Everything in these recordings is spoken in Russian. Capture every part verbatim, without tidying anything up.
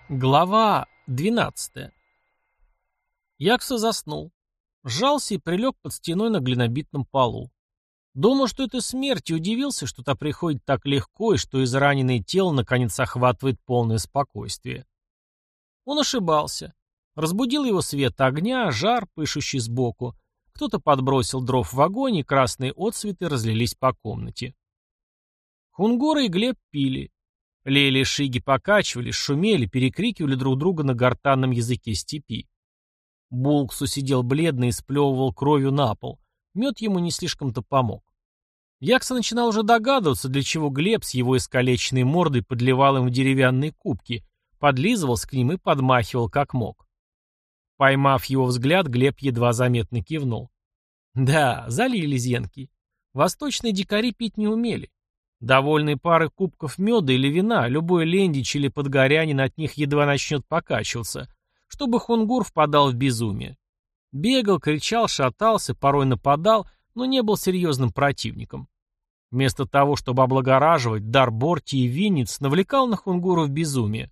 Глава двенадцатая. Якса заснул. Сжался и прилег под стеной на глинобитном полу. Думал, что это смерть, и удивился, что та приходит так легко, и что израненное тело наконец охватывает полное спокойствие. Он ошибался. Разбудил его свет огня, жар, пышущий сбоку. Кто-то подбросил дров в огонь, и красные отсветы разлились по комнате. Хунгура и Глеб пили. Лели и Шиги покачивались, шумели, перекрикивали друг друга на гортанном языке степи. Булксу сидел бледный и сплевывал кровью на пол. Мед ему не слишком-то помог. Якса начинал уже догадываться, для чего Глеб с его искалеченной мордой подливал им в деревянные кубки, подлизывался к ним и подмахивал как мог. Поймав его взгляд, Глеб едва заметно кивнул. Да, залили зенки. Восточные дикари пить не умели. Довольные пары кубков меда или вина, любой лендич или подгорянин от них едва начнет покачиваться, чтобы хунгур впадал в безумие. Бегал, кричал, шатался, порой нападал, но не был серьезным противником. Вместо того, чтобы облагораживать, дар Борти и Винниц навлекал на хунгуру в безумие.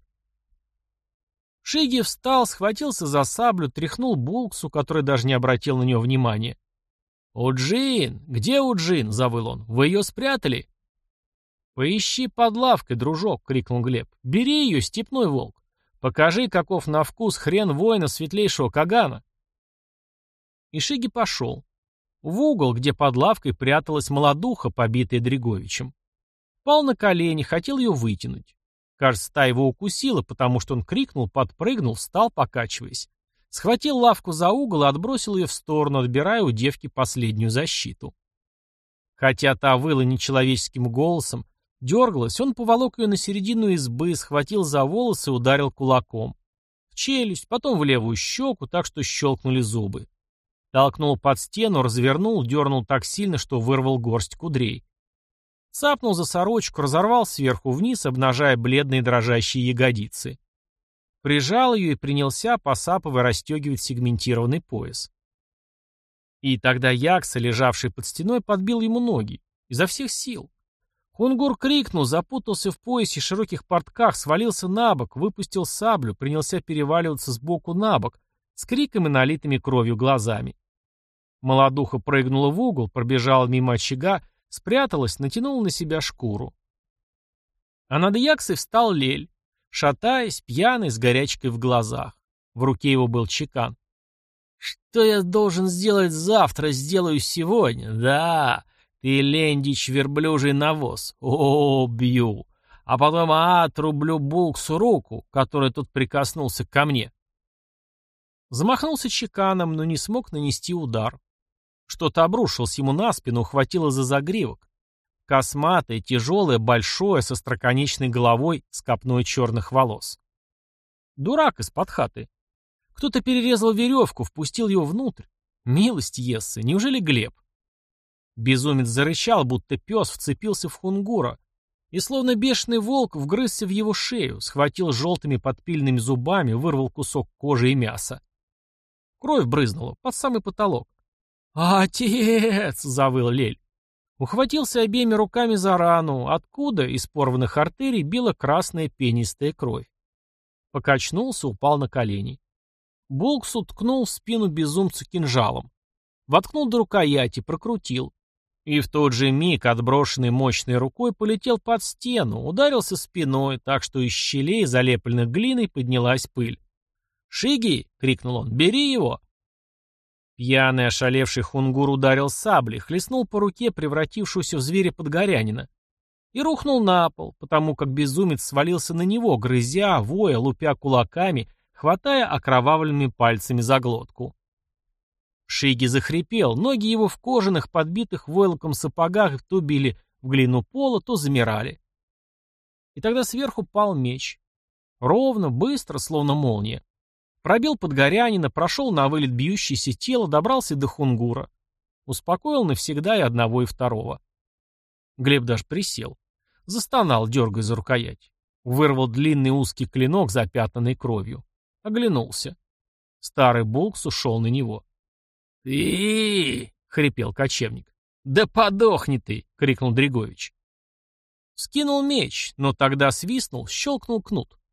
Шиги встал, схватился за саблю, тряхнул Булксу, который даже не обратил на него внимания. «Уджин! Где Уджин?» — завыл он. «Вы ее спрятали?» «Поищи под лавкой, дружок!» — крикнул Глеб. «Бери ее, степной волк! Покажи, каков на вкус хрен воина светлейшего Кагана!» И Шиги пошел. В угол, где под лавкой пряталась молодуха, побитая Дриговичем. Пал на колени, хотел ее вытянуть. Кажется, та его укусила, потому что он крикнул, подпрыгнул, встал, покачиваясь. Схватил лавку за угол и отбросил ее в сторону, отбирая у девки последнюю защиту. Хотя та выла нечеловеческим голосом, дергалась, он поволок ее на середину избы, схватил за волосы и ударил кулаком. В челюсть, потом в левую щеку, так что щелкнули зубы. Толкнул под стену, развернул, дернул так сильно, что вырвал горсть кудрей. Цапнул за сорочку, разорвал сверху вниз, обнажая бледные дрожащие ягодицы. Прижал ее и принялся, посапывая, расстегивать сегментированный пояс. И тогда Якса, лежавший под стеной, подбил ему ноги. Изо всех сил. Хунгур крикнул, запутался в поясе широких портках, свалился на бок, выпустил саблю, принялся переваливаться с боку на бок, с криком и налитыми кровью глазами. Молодуха прыгнула в угол, пробежала мимо очага, спряталась, натянула на себя шкуру. А над Яксой встал Лель, шатаясь, пьяный, с горячкой в глазах. В руке его был чекан. «Что я должен сделать завтра, сделаю сегодня, да!» Ты, лендич, верблюжий навоз. О, бью. А потом отрублю Булксу руку, которой тут прикоснулся ко мне. Замахнулся чеканом, но не смог нанести удар. Что-то обрушилось ему на спину, ухватило за загривок. Косматое, тяжелое, большое, со остроконечной головой, с копной черных волос. Дурак из-под хаты. Кто-то перерезал веревку, впустил его внутрь. Милость Ессы, неужели Глеб? Безумец зарычал, будто пес вцепился в хунгура, и словно бешеный волк вгрызся в его шею, схватил желтыми подпильными зубами, вырвал кусок кожи и мяса. Кровь брызнула под самый потолок. «Отец!» — завыл Лель. Ухватился обеими руками за рану, откуда из порванных артерий била красная пенистая кровь. Покачнулся, упал на колени. Булкс уткнул в спину безумца кинжалом. Воткнул до рукояти, прокрутил. И в тот же миг, отброшенный мощной рукой, полетел под стену, ударился спиной, так что из щелей, залепленных глиной, поднялась пыль. «Шиги!» — крикнул он. «Бери его!» Пьяный, ошалевший хунгур ударил саблей, хлестнул по руке превратившуюся в зверя подгорянина. И рухнул на пол, потому как безумец свалился на него, грызя, воя, лупя кулаками, хватая окровавленными пальцами за глотку. Шиги захрипел, ноги его в кожаных, подбитых войлоком сапогах то били в глину пола, то замирали. И тогда сверху пал меч. Ровно, быстро, словно молния. Пробил подгорянина, прошел на вылет бьющееся тело, добрался до хунгура. Успокоил навсегда и одного, и второго. Глеб даже присел. Застонал, дергая за рукоять. Вырвал длинный узкий клинок, запятнанный кровью. Оглянулся. Старый Булкс ушел на него. «Ты!» — хрипел кочевник. «Да подохни ты!» — крикнул Дригович. Скинул меч, но тогда свистнул, щелкнул кнут.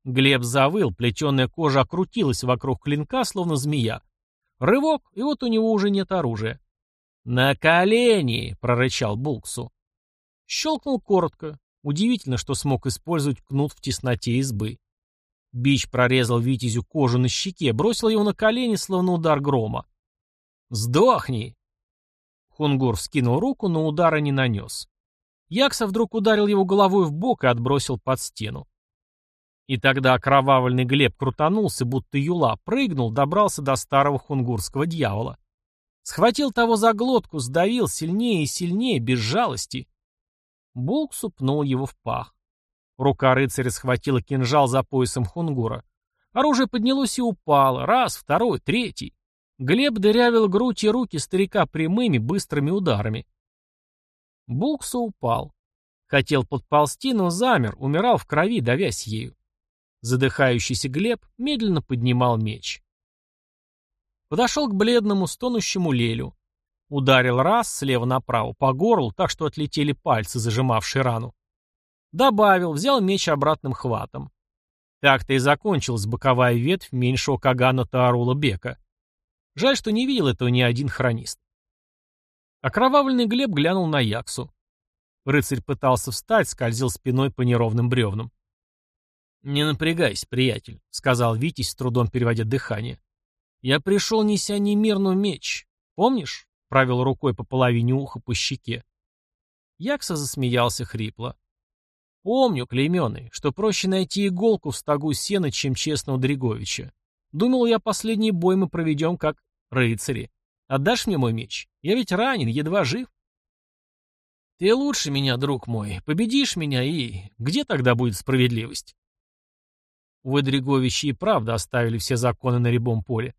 Глеб завыл, плетеная кожа окрутилась вокруг клинка, словно змея. Рывок, и вот у него уже нет оружия. «На колени!» — прорычал Булксу. Щелкнул коротко. Удивительно, что смог использовать кнут в тесноте избы. Бич прорезал Витязю кожу на щеке, бросил его на колени, словно удар грома. «Сдохни!» Хунгур вскинул руку, но удара не нанес. Якса вдруг ударил его головой в бок и отбросил под стену. И тогда окровавленный Глеб крутанулся, будто юла, прыгнул, добрался до старого хунгурского дьявола. Схватил того за глотку, сдавил сильнее и сильнее, без жалости. Булксу пнул его в пах. Рука рыцаря схватила кинжал за поясом хунгура. Оружие поднялось и упало. Раз, второй, третий. Глеб дырявил грудь и руки старика прямыми, быстрыми ударами. Булксу упал. Хотел подползти, но замер, умирал в крови, давясь ею. Задыхающийся Глеб медленно поднимал меч. Подошел к бледному, стонущему Лелю. Ударил раз, слева направо, по горлу, так что отлетели пальцы, зажимавшие рану. Добавил, взял меч обратным хватом. Так-то и закончилась боковая ветвь меньшего Кагана Таарула Бека. Жаль, что не видел этого ни один хронист. Окровавленный Глеб глянул на Яксу. Рыцарь пытался встать, скользил спиной по неровным бревнам. «Не напрягайся, приятель», — сказал Витязь, с трудом переводя дыхание. «Я пришел, неся немирную меч. Помнишь?» — правил рукой по половине уха по щеке. Якса засмеялся хрипло. «Помню, клейменный, что проще найти иголку в стогу сена, чем честного Дриговича. Думал, я последний бой мы проведем как рыцари. Отдашь мне мой меч? Я ведь ранен, едва жив». «Ты лучше меня, друг мой. Победишь меня, и где тогда будет справедливость?» Вы, Дриговичи, и правда оставили все законы на рябом поле.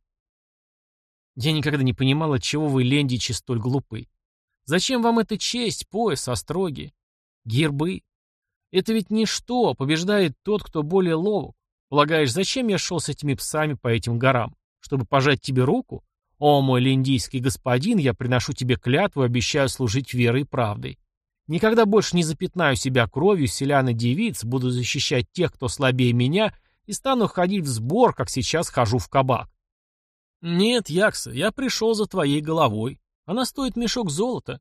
Я никогда не понимал, отчего вы, лендичи, столь глупы. Зачем вам эта честь, пояс, остроги, гербы? Это ведь ничто, побеждает тот, кто более ловок. Полагаешь, зачем я шел с этими псами по этим горам? Чтобы пожать тебе руку? О, мой лендийский господин, я приношу тебе клятву и обещаю служить верой и правдой. Никогда больше не запятнаю себя кровью селян и девиц, буду защищать тех, кто слабее меня, и стану ходить в сбор, как сейчас хожу в кабак. Нет, Якса, я пришел за твоей головой. Она стоит мешок золота.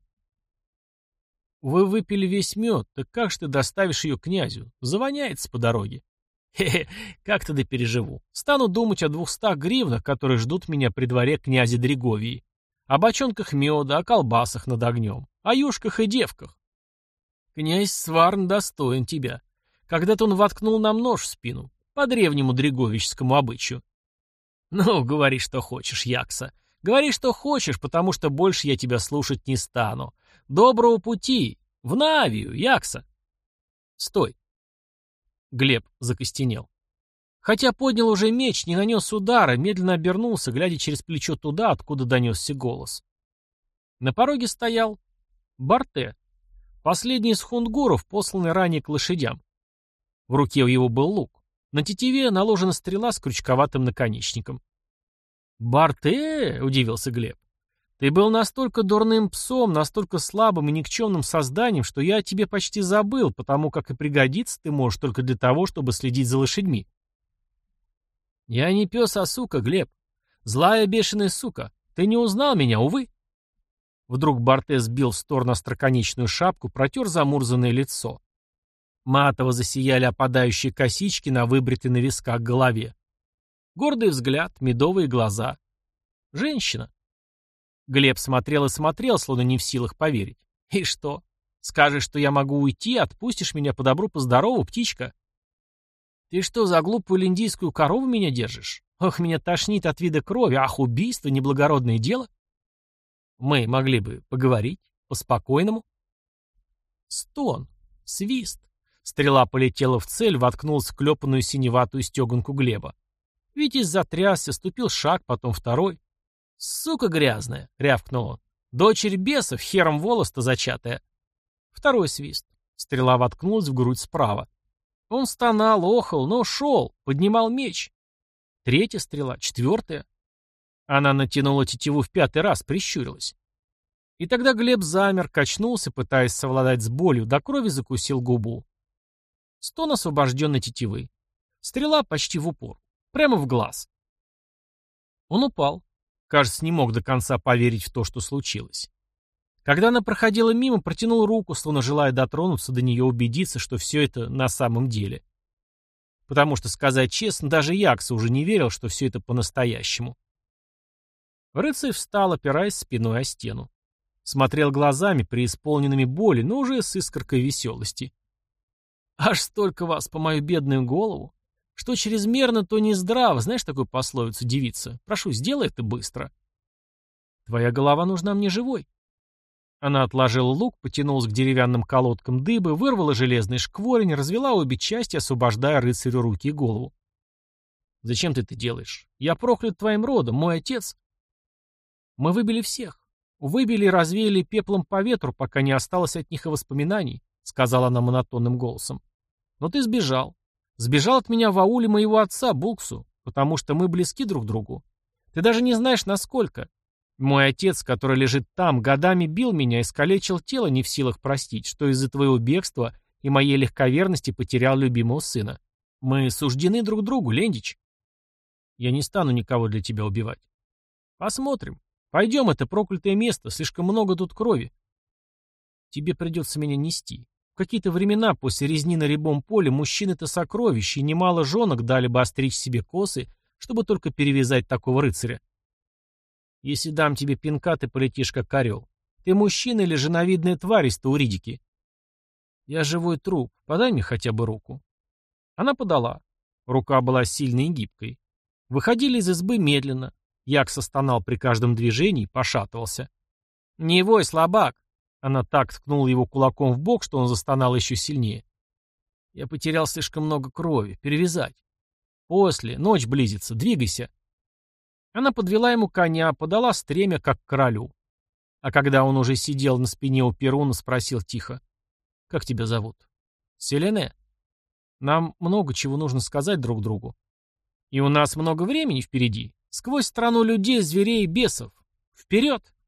Вы выпили весь мед, так как же ты доставишь ее князю? Завоняется по дороге. Хе-хе, как-то да переживу. Стану думать о двухстах гривнах, которые ждут меня при дворе князя Дриговии. О бочонках меда, о колбасах над огнем, о юшках и девках. Князь Сварн достоин тебя. Когда-то он воткнул нам нож в спину, по древнему дриговическому обычаю. Ну, говори, что хочешь, Якса. Говори, что хочешь, потому что больше я тебя слушать не стану. Доброго пути! В Навию, Якса! Стой! Глеб закостенел. Хотя поднял уже меч, не нанес удара, медленно обернулся, глядя через плечо туда, откуда донесся голос. На пороге стоял Барте, последний из хунгуров, посланный ранее к лошадям. В руке у его был лук. На тетиве наложена стрела с крючковатым наконечником. «Барте?» — удивился Глеб. «Ты был настолько дурным псом, настолько слабым и никчемным созданием, что я о тебе почти забыл, потому как и пригодиться ты можешь только для того, чтобы следить за лошадьми». «Я не пес, а сука, Глеб. Злая бешеная сука. Ты не узнал меня, увы». Вдруг Барте сбил в сторону остроконечную шапку, протер замурзанное лицо. Матово засияли опадающие косички на выбритой на висках голове. Гордый взгляд, медовые глаза. Женщина. Глеб смотрел и смотрел, словно не в силах поверить. И что? Скажешь, что я могу уйти, отпустишь меня по добру, по здорову, птичка? Ты что, за глупую линдийскую корову меня держишь? Ох, меня тошнит от вида крови, ах, убийство, неблагородное дело. Мы могли бы поговорить, по-спокойному. Стон, свист. Стрела полетела в цель, воткнулась в клепанную синеватую стеганку Глеба. Витязь затрясся, ступил шаг, потом второй. «Сука грязная!» — рявкнул он. «Дочерь бесов, хером волос-то зачатая!» Второй свист. Стрела воткнулась в грудь справа. Он стонал, охал, но шел, поднимал меч. Третья стрела, четвертая. Она натянула тетиву в пятый раз, прищурилась. И тогда Глеб замер, качнулся, пытаясь совладать с болью, до крови закусил губу. Стон освобожденной тетивы. Стрела почти в упор. Прямо в глаз. Он упал. Кажется, не мог до конца поверить в то, что случилось. Когда она проходила мимо, протянул руку, словно желая дотронуться до нее, убедиться, что все это на самом деле. Потому что, сказать честно, даже Якса уже не верил, что все это по-настоящему. Рыцарь встал, опираясь спиной о стену. Смотрел глазами, преисполненными боли, но уже с искоркой веселости. «Аж столько вас по мою бедную голову! Что чрезмерно, то не здраво, знаешь такую пословицу, девица? Прошу, сделай это быстро». «Твоя голова нужна мне живой». Она отложила лук, потянулась к деревянным колодкам дыбы, вырвала железный шкворень, развела обе части, освобождая рыцарю руки и голову. «Зачем ты это делаешь? Я проклят твоим родом, мой отец...» «Мы выбили всех. Выбили и развеяли пеплом по ветру, пока не осталось от них и воспоминаний», — сказала она монотонным голосом. «Но ты сбежал. Сбежал от меня в ауле моего отца, Булксу, потому что мы близки друг к другу. Ты даже не знаешь, насколько. Мой отец, который лежит там, годами бил меня и искалечил тело, не в силах простить, что из-за твоего бегства и моей легковерности потерял любимого сына. Мы суждены друг другу, Лендич. Я не стану никого для тебя убивать. Посмотрим. Пойдем, это проклятое место, слишком много тут крови. Тебе придется меня нести. В какие-то времена после резни на рябом поле мужчины-то сокровища, и немало женок дали бы остричь себе косы, чтобы только перевязать такого рыцаря. Если дам тебе пинка, ты полетишь как орел. Ты мужчина или женовидная тварь из Тауридики? Я живой труп, подай мне хотя бы руку. Она подала. Рука была сильной и гибкой. Выходили из избы медленно. Якса стонал при каждом движении, пошатывался. «Не вой, слабак!» Она так ткнула его кулаком в бок, что он застонал еще сильнее. «Я потерял слишком много крови. Перевязать. После. Ночь близится. Двигайся». Она подвела ему коня, подала стремя, как королю. А когда он уже сидел на спине у Перуна, спросил тихо. «Как тебя зовут?» «Селене. Нам много чего нужно сказать друг другу. И у нас много времени впереди. Сквозь страну людей, зверей и бесов. Вперед!»